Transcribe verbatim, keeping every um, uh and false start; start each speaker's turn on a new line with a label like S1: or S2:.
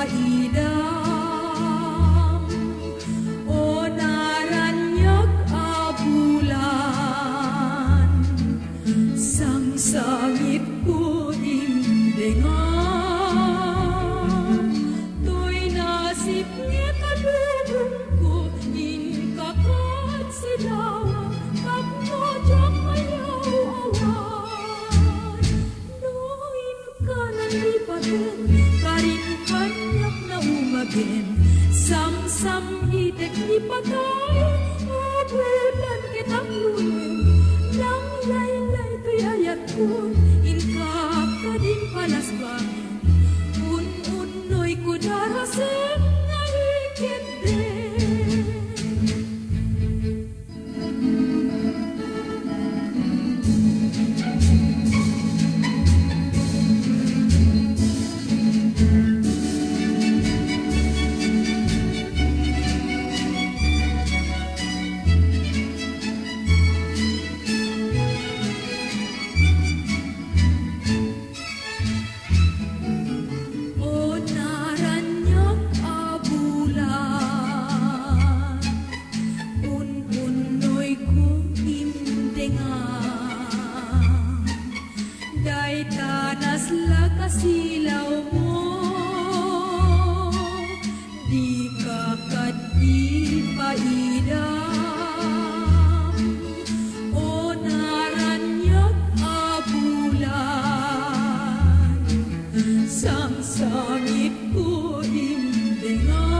S1: ipaidam o naranyag abulan sang sangit ko imdengan to'y nasip ni kalubong ko in kakat silaw kapno diyang ayaw awan noin ka nalipatin karin kanyak na umagin sam-sam hitek lipatay abulan kitang lunin lang laylay to'y ayat ko in kakading palasbangin un-unoy ko darasin na higit din. O naranyag abulan un-unoy kong imdengan day tanas lakasilaw mo di ka kat ipaidam o naranyag abulan sang sangit ko imdengan